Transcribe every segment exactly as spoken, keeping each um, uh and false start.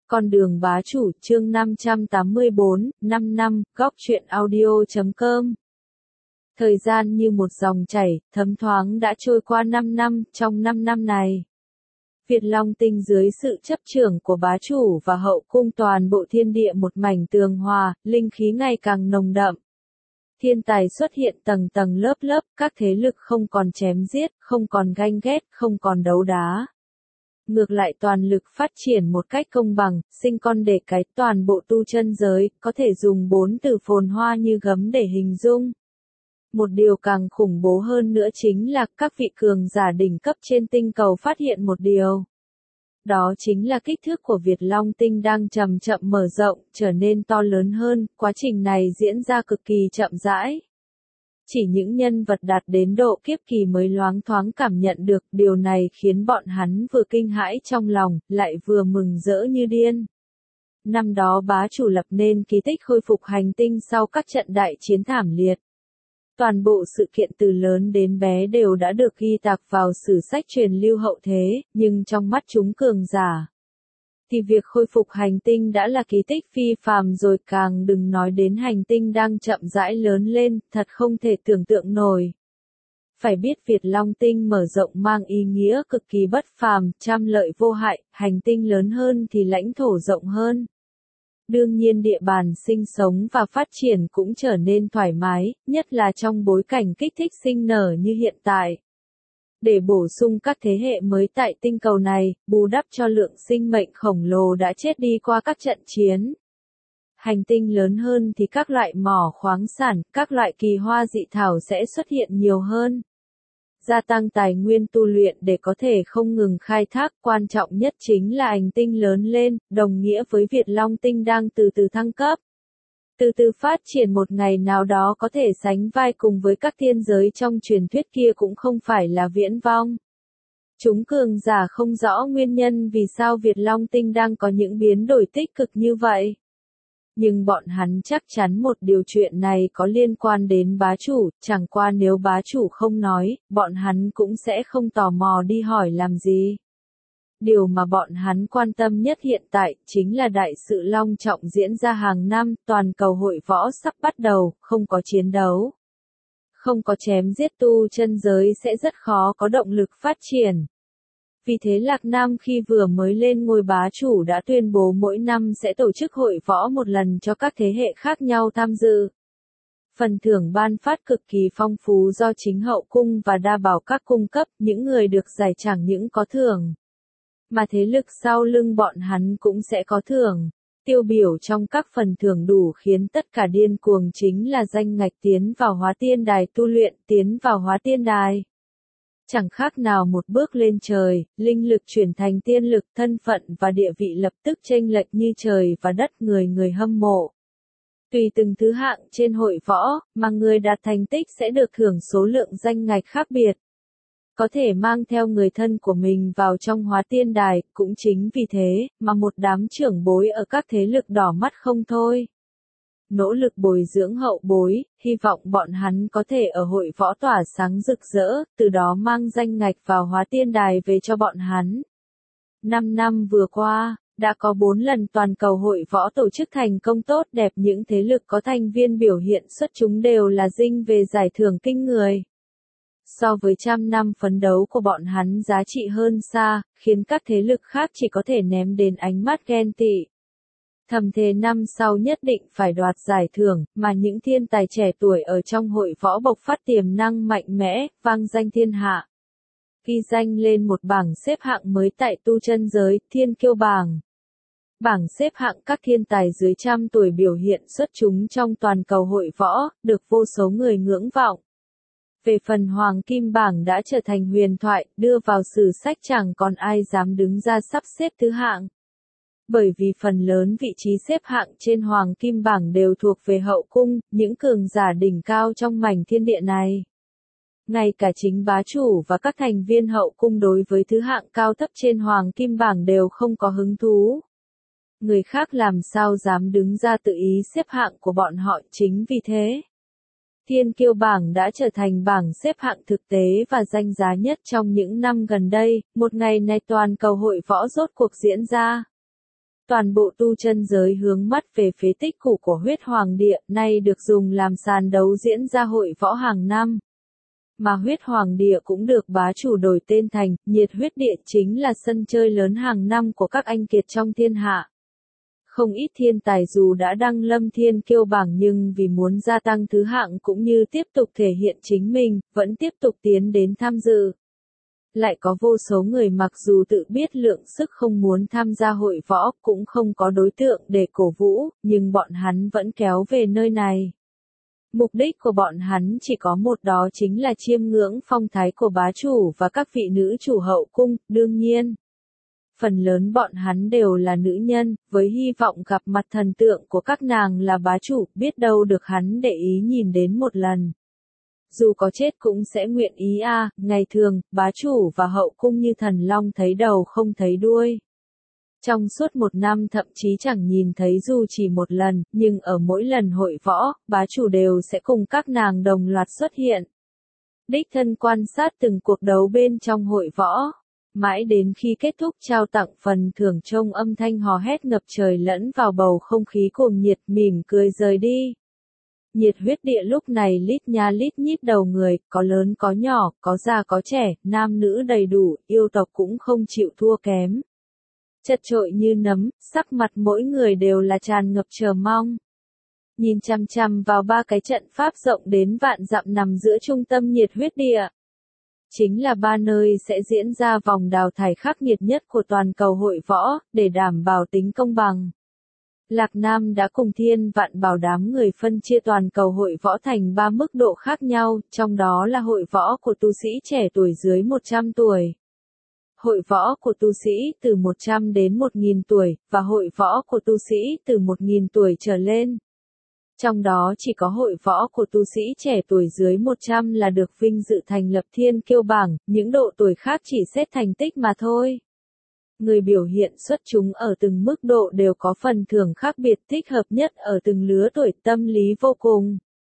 Con đường bá chủ chương năm trăm tám mươi bốn, năm năm, góc truyện audio chấm com. Thời gian như một dòng chảy, thấm thoáng đã trôi qua năm năm, trong năm năm này. Việt Long Tinh dưới sự chấp trưởng của bá chủ và hậu cung toàn bộ thiên địa một mảnh tường hòa, linh khí ngày càng nồng đậm. Thiên tài xuất hiện tầng tầng lớp lớp, các thế lực không còn chém giết, không còn ganh ghét, không còn đấu đá. Ngược lại toàn lực phát triển một cách công bằng, sinh con đẻ cái, toàn bộ tu chân giới, có thể dùng bốn từ phồn hoa như gấm để hình dung. Một điều càng khủng bố hơn nữa chính là các vị cường giả đỉnh cấp trên tinh cầu phát hiện một điều. Đó chính là kích thước của Việt Long Tinh đang chậm chậm mở rộng, trở nên to lớn hơn, quá trình này diễn ra cực kỳ chậm rãi. Chỉ những nhân vật đạt đến độ kiếp kỳ mới loáng thoáng cảm nhận được, điều này khiến bọn hắn vừa kinh hãi trong lòng, lại vừa mừng rỡ như điên. Năm đó bá chủ lập nên kỳ tích khôi phục hành tinh sau các trận đại chiến thảm liệt. Toàn bộ sự kiện từ lớn đến bé đều đã được ghi tạc vào sử sách truyền lưu hậu thế, nhưng trong mắt chúng cường giả, thì việc khôi phục hành tinh đã là kỳ tích phi phàm rồi, càng đừng nói đến hành tinh đang chậm rãi lớn lên, thật không thể tưởng tượng nổi. Phải biết Việt Long Tinh mở rộng mang ý nghĩa cực kỳ bất phàm, trăm lợi vô hại, hành tinh lớn hơn thì lãnh thổ rộng hơn. Đương nhiên địa bàn sinh sống và phát triển cũng trở nên thoải mái, nhất là trong bối cảnh kích thích sinh nở như hiện tại. Để bổ sung các thế hệ mới tại tinh cầu này, bù đắp cho lượng sinh mệnh khổng lồ đã chết đi qua các trận chiến. Hành tinh lớn hơn thì các loại mỏ khoáng sản, các loại kỳ hoa dị thảo sẽ xuất hiện nhiều hơn. Gia tăng tài nguyên tu luyện để có thể không ngừng khai thác, quan trọng nhất chính là hành tinh lớn lên, đồng nghĩa với Việt Long Tinh đang từ từ thăng cấp. Từ từ phát triển một ngày nào đó có thể sánh vai cùng với các thiên giới trong truyền thuyết kia cũng không phải là viễn vong. Chúng cường giả không rõ nguyên nhân vì sao Việt Long Tinh đang có những biến đổi tích cực như vậy. Nhưng bọn hắn chắc chắn một điều chuyện này có liên quan đến bá chủ, chẳng qua nếu bá chủ không nói, bọn hắn cũng sẽ không tò mò đi hỏi làm gì. Điều mà bọn hắn quan tâm nhất hiện tại, chính là đại sự long trọng diễn ra hàng năm, toàn cầu hội võ sắp bắt đầu, không có chiến đấu. Không có chém giết, tu chân giới sẽ rất khó có động lực phát triển. Vì thế Lạc Nam khi vừa mới lên ngôi bá chủ đã tuyên bố mỗi năm sẽ tổ chức hội võ một lần cho các thế hệ khác nhau tham dự. Phần thưởng ban phát cực kỳ phong phú do chính hậu cung và đa bảo các cung cấp, những người được giải chẳng những có thưởng, mà thế lực sau lưng bọn hắn cũng sẽ có thưởng. Tiêu biểu trong các phần thưởng đủ khiến tất cả điên cuồng chính là danh ngạch tiến vào hóa tiên đài tu luyện, tiến vào hóa tiên đài. Chẳng khác nào một bước lên trời, linh lực chuyển thành tiên lực, thân phận và địa vị lập tức chênh lệch như trời và đất, người người hâm mộ. Tùy từng thứ hạng trên hội võ, mà người đạt thành tích sẽ được thưởng số lượng danh ngạch khác biệt. Có thể mang theo người thân của mình vào trong hóa tiên đài, cũng chính vì thế, mà một đám trưởng bối ở các thế lực đỏ mắt không thôi. Nỗ lực bồi dưỡng hậu bối, hy vọng bọn hắn có thể ở hội võ tỏa sáng rực rỡ, từ đó mang danh ngạch vào hóa tiên đài về cho bọn hắn. Năm năm vừa qua, đã có bốn lần toàn cầu hội võ tổ chức thành công tốt đẹp, những thế lực có thành viên biểu hiện xuất chúng đều là dinh về giải thưởng kinh người. So với trăm năm phấn đấu của bọn hắn giá trị hơn xa, khiến các thế lực khác chỉ có thể ném đến ánh mắt ghen tị. Thầm thề năm sau nhất định phải đoạt giải thưởng, mà những thiên tài trẻ tuổi ở trong hội võ bộc phát tiềm năng mạnh mẽ, vang danh thiên hạ. Ghi danh lên một bảng xếp hạng mới tại tu chân giới, Thiên Kiêu bảng. Bảng xếp hạng các thiên tài dưới trăm tuổi biểu hiện xuất chúng trong toàn cầu hội võ, được vô số người ngưỡng vọng. Về phần Hoàng Kim bảng đã trở thành huyền thoại, đưa vào sử sách chẳng còn ai dám đứng ra sắp xếp thứ hạng. Bởi vì phần lớn vị trí xếp hạng trên Hoàng Kim bảng đều thuộc về hậu cung, những cường giả đỉnh cao trong mảnh thiên địa này. Ngay cả chính bá chủ và các thành viên hậu cung đối với thứ hạng cao thấp trên Hoàng Kim bảng đều không có hứng thú. Người khác làm sao dám đứng ra tự ý xếp hạng của bọn họ, chính vì thế. Thiên Kiêu bảng đã trở thành bảng xếp hạng thực tế và danh giá nhất trong những năm gần đây, một ngày này toàn cầu hội võ rốt cuộc diễn ra. Toàn bộ tu chân giới hướng mắt về phế tích cũ của huyết hoàng địa, nay được dùng làm sàn đấu diễn ra hội võ hàng năm. Mà huyết hoàng địa cũng được bá chủ đổi tên thành, nhiệt huyết địa, chính là sân chơi lớn hàng năm của các anh kiệt trong thiên hạ. Không ít thiên tài dù đã đăng lâm thiên kiêu bảng nhưng vì muốn gia tăng thứ hạng cũng như tiếp tục thể hiện chính mình, vẫn tiếp tục tiến đến tham dự. Lại có vô số người mặc dù tự biết lượng sức không muốn tham gia hội võ, cũng không có đối tượng để cổ vũ, nhưng bọn hắn vẫn kéo về nơi này. Mục đích của bọn hắn chỉ có một, đó chính là chiêm ngưỡng phong thái của bá chủ và các vị nữ chủ hậu cung, đương nhiên. Phần lớn bọn hắn đều là nữ nhân, với hy vọng gặp mặt thần tượng của các nàng là bá chủ, biết đâu được hắn để ý nhìn đến một lần. Dù có chết cũng sẽ nguyện ý a. À, ngày thường, bá chủ và hậu cung như thần long thấy đầu không thấy đuôi. Trong suốt một năm thậm chí chẳng nhìn thấy dù chỉ một lần, nhưng ở mỗi lần hội võ, bá chủ đều sẽ cùng các nàng đồng loạt xuất hiện. Đích thân quan sát từng cuộc đấu bên trong hội võ. Mãi đến khi kết thúc trao tặng phần thưởng trông âm thanh hò hét ngập trời lẫn vào bầu không khí cuồng nhiệt, mỉm cười rời đi. Nhiệt huyết địa lúc này lít nha lít nhít đầu người, có lớn có nhỏ, có già có trẻ, nam nữ đầy đủ, yêu tộc cũng không chịu thua kém. Chật chội như nấm, sắc mặt mỗi người đều là tràn ngập chờ mong. Nhìn chằm chằm vào ba cái trận pháp rộng đến vạn dặm nằm giữa trung tâm nhiệt huyết địa. Chính là ba nơi sẽ diễn ra vòng đào thải khắc nghiệt nhất của toàn cầu hội võ, để đảm bảo tính công bằng. Lạc Nam đã cùng Thiên Vạn Bảo đám người phân chia toàn cầu hội võ thành ba mức độ khác nhau, trong đó là hội võ của tu sĩ trẻ tuổi dưới một trăm tuổi. Hội võ của tu sĩ từ một trăm đến một nghìn tuổi, và hội võ của tu sĩ từ một nghìn tuổi trở lên. Trong đó chỉ có hội võ của tu sĩ trẻ tuổi dưới một trăm là được vinh dự thành lập thiên kiêu bảng, những độ tuổi khác chỉ xét thành tích mà thôi. Người biểu hiện xuất chúng ở từng mức độ đều có phần thưởng khác biệt thích hợp nhất ở từng lứa tuổi, tâm lý vô cùng.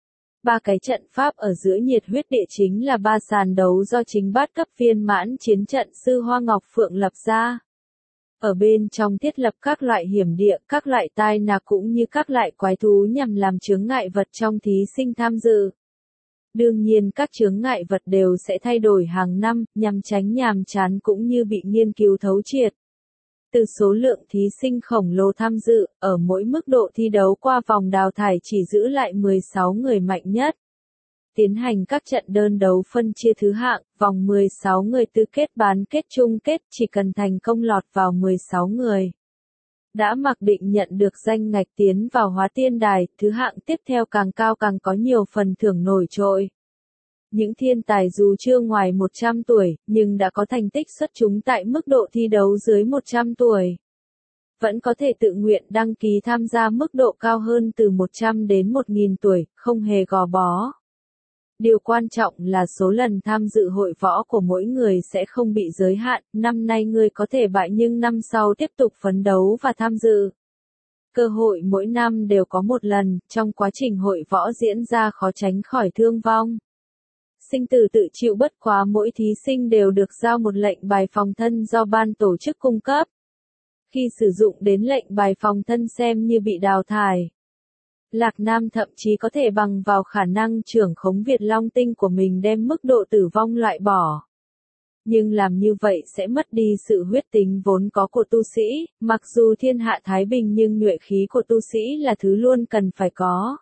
Ba cái trận pháp ở giữa nhiệt huyết địa chính là ba sàn đấu do chính bát cấp viên mãn chiến trận sư Hoa Ngọc Phượng lập ra. Ở bên trong thiết lập các loại hiểm địa, các loại tai nạn cũng như các loại quái thú nhằm làm chướng ngại vật trong thí sinh tham dự. Đương nhiên các chướng ngại vật đều sẽ thay đổi hàng năm, nhằm tránh nhàm chán cũng như bị nghiên cứu thấu triệt. Từ số lượng thí sinh khổng lồ tham dự, ở mỗi mức độ thi đấu qua vòng đào thải chỉ giữ lại mười sáu người mạnh nhất. Tiến hành các trận đơn đấu phân chia thứ hạng, vòng mười sáu người tứ kết bán kết chung kết, chỉ cần thành công lọt vào mười sáu người. Đã mặc định nhận được danh ngạch tiến vào hóa tiên đài, thứ hạng tiếp theo càng cao càng có nhiều phần thưởng nổi trội. Những thiên tài dù chưa ngoài một trăm tuổi, nhưng đã có thành tích xuất chúng tại mức độ thi đấu dưới một trăm tuổi. Vẫn có thể tự nguyện đăng ký tham gia mức độ cao hơn từ một trăm đến một nghìn tuổi, không hề gò bó. Điều quan trọng là số lần tham dự hội võ của mỗi người sẽ không bị giới hạn, năm nay ngươi có thể bại nhưng năm sau tiếp tục phấn đấu và tham dự. Cơ hội mỗi năm đều có một lần, trong quá trình hội võ diễn ra khó tránh khỏi thương vong. Sinh tử tự chịu, bất quá mỗi thí sinh đều được giao một lệnh bài phòng thân do ban tổ chức cung cấp. Khi sử dụng đến lệnh bài phòng thân xem như bị đào thải. Lạc Nam thậm chí có thể bằng vào khả năng trưởng khống Việt Long tinh của mình đem mức độ tử vong loại bỏ. Nhưng làm như vậy sẽ mất đi sự huyết tính vốn có của tu sĩ, mặc dù thiên hạ thái bình nhưng nhuệ khí của tu sĩ là thứ luôn cần phải có.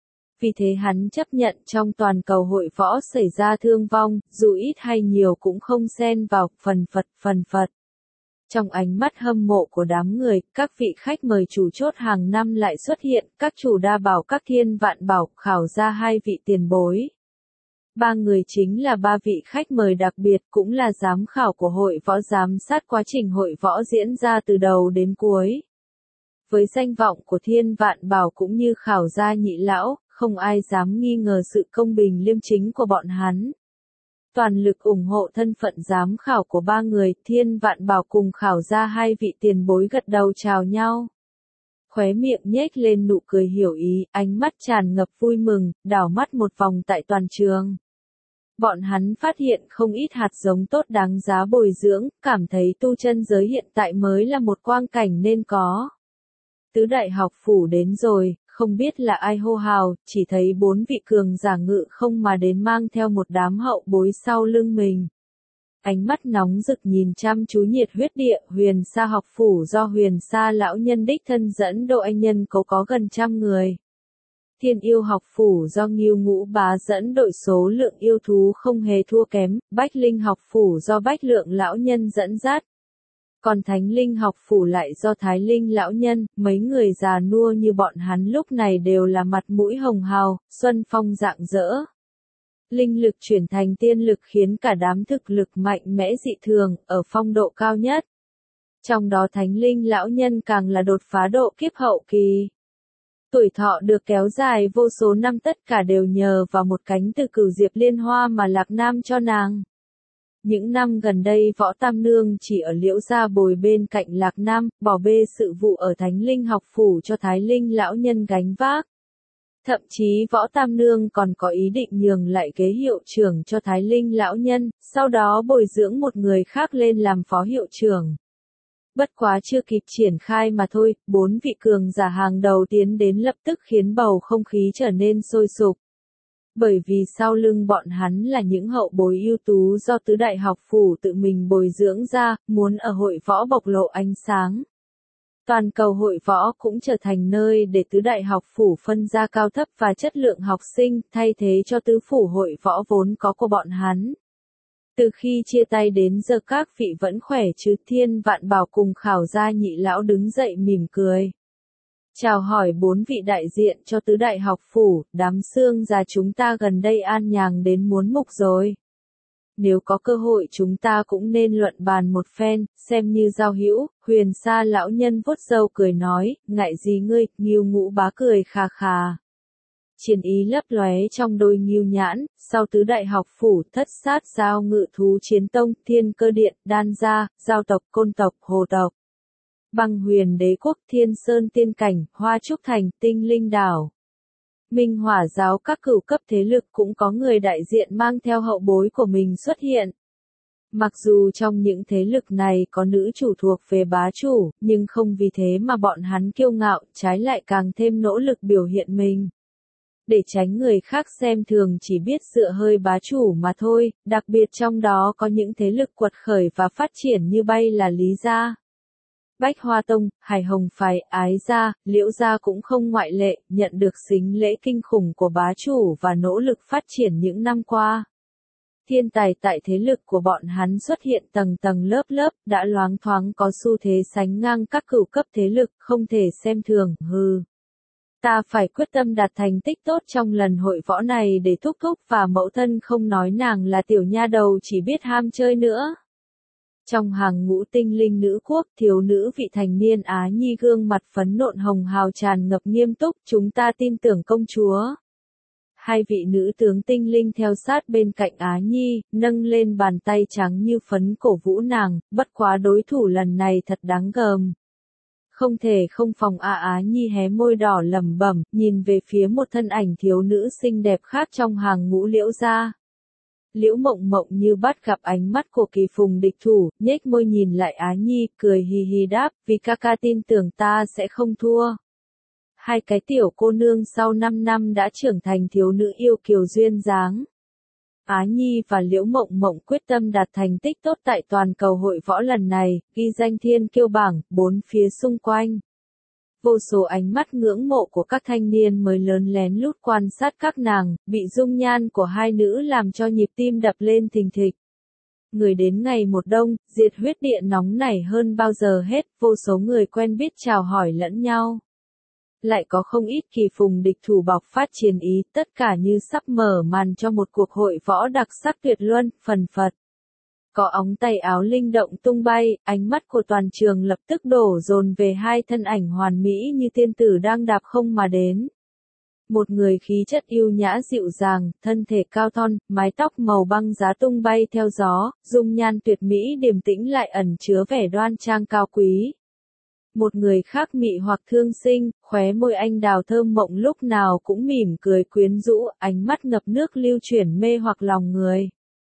Vì thế hắn chấp nhận trong toàn cầu hội võ xảy ra thương vong, dù ít hay nhiều cũng không xen vào, phần phật phần phật. Trong ánh mắt hâm mộ của đám người, các vị khách mời chủ chốt hàng năm lại xuất hiện, các chủ đa bảo các thiên vạn bảo, khảo ra hai vị tiền bối. Ba người chính là ba vị khách mời đặc biệt, cũng là giám khảo của hội võ, giám sát quá trình hội võ diễn ra từ đầu đến cuối. Với danh vọng của thiên vạn bảo cũng như khảo gia nhị lão, không ai dám nghi ngờ sự công bình liêm chính của bọn hắn. Toàn lực ủng hộ thân phận giám khảo của ba người, thiên vạn bảo cùng khảo ra hai vị tiền bối gật đầu chào nhau. Khóe miệng nhếch lên nụ cười hiểu ý, ánh mắt tràn ngập vui mừng, đảo mắt một vòng tại toàn trường. Bọn hắn phát hiện không ít hạt giống tốt đáng giá bồi dưỡng, cảm thấy tu chân giới hiện tại mới là một quang cảnh nên có. Tứ đại học phủ đến rồi, không biết là ai hô hào, chỉ thấy bốn vị cường giả ngự không mà đến mang theo một đám hậu bối sau lưng mình. Ánh mắt nóng rực nhìn chăm chú nhiệt huyết địa, Huyền Sa học phủ do Huyền Sa lão nhân đích thân dẫn độ anh nhân cấu có gần trăm người. Thiên yêu học phủ do Ngưu Ngũ Bá dẫn đội số lượng yêu thú không hề thua kém, Bách Linh học phủ do Bách Lượng lão nhân dẫn dắt. Còn Thánh Linh học phủ lại do Thái Linh lão nhân, mấy người già nua như bọn hắn lúc này đều là mặt mũi hồng hào, xuân phong rạng rỡ. Linh lực chuyển thành tiên lực khiến cả đám thực lực mạnh mẽ dị thường, ở phong độ cao nhất. Trong đó Thánh Linh lão nhân càng là đột phá độ kiếp hậu kỳ. Tuổi thọ được kéo dài vô số năm tất cả đều nhờ vào một cánh từ cửu diệp liên hoa mà Lạc Nam cho nàng. Những năm gần đây Võ Tam Nương chỉ ở Liễu gia bồi bên cạnh Lạc Nam, bỏ bê sự vụ ở Thánh Linh học phủ cho Thái Linh lão nhân gánh vác. Thậm chí Võ Tam Nương còn có ý định nhường lại ghế hiệu trưởng cho Thái Linh lão nhân, sau đó bồi dưỡng một người khác lên làm phó hiệu trưởng. Bất quá chưa kịp triển khai mà thôi, bốn vị cường giả hàng đầu tiến đến lập tức khiến bầu không khí trở nên sôi sục. Bởi vì sau lưng bọn hắn là những hậu bối ưu tú do tứ đại học phủ tự mình bồi dưỡng ra, muốn ở hội võ bộc lộ ánh sáng. Toàn cầu hội võ cũng trở thành nơi để tứ đại học phủ phân ra cao thấp và chất lượng học sinh, thay thế cho tứ phủ hội võ vốn có của bọn hắn. Từ khi chia tay đến giờ các vị vẫn khỏe chứ? Thiên Vạn Bảo cùng Khảo Gia nhị lão đứng dậy mỉm cười. Chào hỏi bốn vị đại diện cho tứ đại học phủ, đám xương già chúng ta gần đây an nhàn đến muốn mục rồi. Nếu có cơ hội chúng ta cũng nên luận bàn một phen, xem như giao hữu. Huyền Sa lão nhân vuốt râu cười nói, ngại gì ngươi? Ngưu Ngũ Bá cười khà khà. Chiến ý lấp lóe trong đôi ngưu nhãn, sau tứ đại học phủ, Thất Sát Giao Ngự Thú Chiến Tông, Thiên Cơ Điện, Đan Gia, Giao tộc, Côn tộc, Hồ tộc. Băng Huyền Đế quốc, Thiên Sơn Tiên Cảnh, Hoa Trúc Thành, Tinh Linh Đảo. Minh Hỏa giáo các cửu cấp thế lực cũng có người đại diện mang theo hậu bối của mình xuất hiện. Mặc dù trong những thế lực này có nữ chủ thuộc về bá chủ, nhưng không vì thế mà bọn hắn kiêu ngạo, trái lại càng thêm nỗ lực biểu hiện mình. Để tránh người khác xem thường chỉ biết dựa hơi bá chủ mà thôi, đặc biệt trong đó có những thế lực quật khởi và phát triển như bay là Lý Gia. Bách Hoa Tông, Hải Hồng Phái, Ái Gia, Liễu Gia cũng không ngoại lệ, nhận được sính lễ kinh khủng của bá chủ và nỗ lực phát triển những năm qua. Thiên tài tại thế lực của bọn hắn xuất hiện tầng tầng lớp lớp, đã loáng thoáng có xu thế sánh ngang các cửu cấp thế lực, không thể xem thường, hừ. Ta phải quyết tâm đạt thành tích tốt trong lần hội võ này để thúc thúc và mẫu thân không nói nàng là tiểu nha đầu chỉ biết ham chơi nữa. Trong hàng ngũ tinh linh nữ quốc, thiếu nữ vị thành niên Á Nhi gương mặt phấn nộn hồng hào tràn ngập nghiêm túc, chúng ta tin tưởng công chúa. Hai vị nữ tướng tinh linh theo sát bên cạnh Á Nhi, nâng lên bàn tay trắng như phấn cổ vũ nàng, bất quá đối thủ lần này thật đáng gờm. Không thể không phòng a Á Nhi hé môi đỏ lẩm bẩm, nhìn về phía một thân ảnh thiếu nữ xinh đẹp khác trong hàng ngũ Liễu gia. Liễu Mộng Mộng như bắt gặp ánh mắt của Kỳ Phùng địch thủ, nhếch môi nhìn lại Á Nhi, cười hì hì đáp, vì ca ca tin tưởng ta sẽ không thua. Hai cái tiểu cô nương sau năm năm đã trưởng thành thiếu nữ yêu kiều duyên dáng. Á Nhi và Liễu Mộng Mộng quyết tâm đạt thành tích tốt tại toàn cầu hội võ lần này, ghi danh thiên kiêu bảng, bốn phía xung quanh. Vô số ánh mắt ngưỡng mộ của các thanh niên mới lớn lén lút quan sát các nàng, bị dung nhan của hai nữ làm cho nhịp tim đập lên thình thịch. Người đến ngày một đông, diệt huyết địa nóng nảy hơn bao giờ hết, vô số người quen biết chào hỏi lẫn nhau. Lại có không ít Kỳ Phùng địch thủ bộc phát chiến ý, tất cả như sắp mở màn cho một cuộc hội võ đặc sắc tuyệt luân, phần phật. Có ống tay áo linh động tung bay, ánh mắt của toàn trường lập tức đổ dồn về hai thân ảnh hoàn mỹ như tiên tử đang đạp không mà đến. Một người khí chất yêu nhã dịu dàng, thân thể cao thon, mái tóc màu băng giá tung bay theo gió, dung nhan tuyệt mỹ điềm tĩnh lại ẩn chứa vẻ đoan trang cao quý. Một người khác mị hoặc thương sinh, khóe môi anh đào thơm mộng lúc nào cũng mỉm cười quyến rũ, ánh mắt ngập nước lưu chuyển mê hoặc lòng người.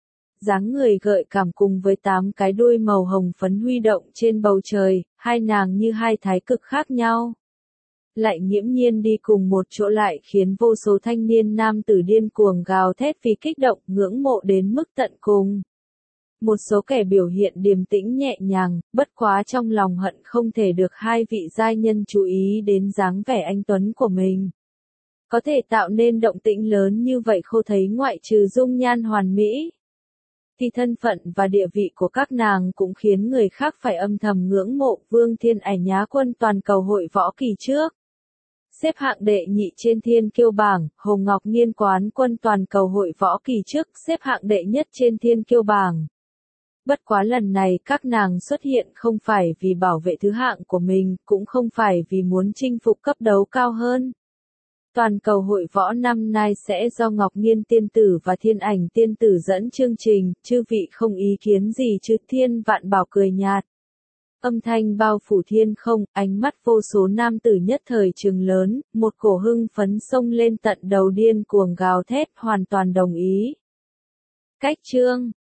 Dáng người gợi cảm cùng với tám cái đuôi màu hồng phấn huy động trên bầu trời, hai nàng như hai thái cực khác nhau. lại nghiễm nhiên đi cùng một chỗ lại khiến vô số thanh niên nam tử điên cuồng gào thét vì kích động, ngưỡng mộ đến mức tận cùng. Một số kẻ biểu hiện điềm tĩnh nhẹ nhàng, bất quá trong lòng hận không thể được hai vị giai nhân chú ý đến dáng vẻ anh tuấn của mình. Có thể tạo nên động tĩnh lớn như vậy khô thấy ngoại trừ dung nhan hoàn mỹ, thì thân phận và địa vị của các nàng cũng khiến người khác phải âm thầm ngưỡng mộ. Vương Thiên Ảnh nhá quân toàn cầu hội võ kỳ trước. Xếp hạng đệ nhị trên thiên kiêu bảng, Hồ Ngọc Nghiên quán quân toàn cầu hội võ kỳ trước, xếp hạng đệ nhất trên thiên kiêu bảng. Bất quá lần này các nàng xuất hiện không phải vì bảo vệ thứ hạng của mình, cũng không phải vì muốn chinh phục cấp đấu cao hơn. Toàn cầu hội võ năm nay sẽ do Ngọc Nghiên tiên tử và Thiên Ảnh tiên tử dẫn chương trình, chư vị không ý kiến gì chứ? Thiên Vạn Bảo cười nhạt. Âm thanh bao phủ thiên không, ánh mắt vô số nam tử nhất thời trừng lớn, một cổ hưng phấn xông lên tận đầu điên cuồng gào thét, hoàn toàn đồng ý. Cách chương